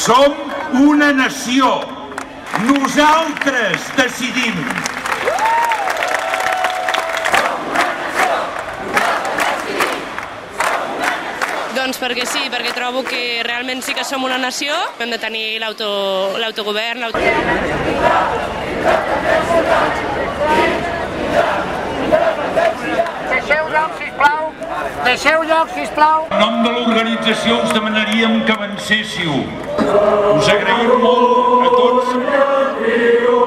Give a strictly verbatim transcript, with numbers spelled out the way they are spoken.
Som una nació. Nosaltres decidim. Doncs perquè sí, perquè trobo que realment sí que som una nació, hem de tenir l'autogovern. Deixeu lloc, sisplau. Deixeu lloc, sisplau. En nom de l'organització us demanaríem que avancéssiu. Us agraïm molt a tots.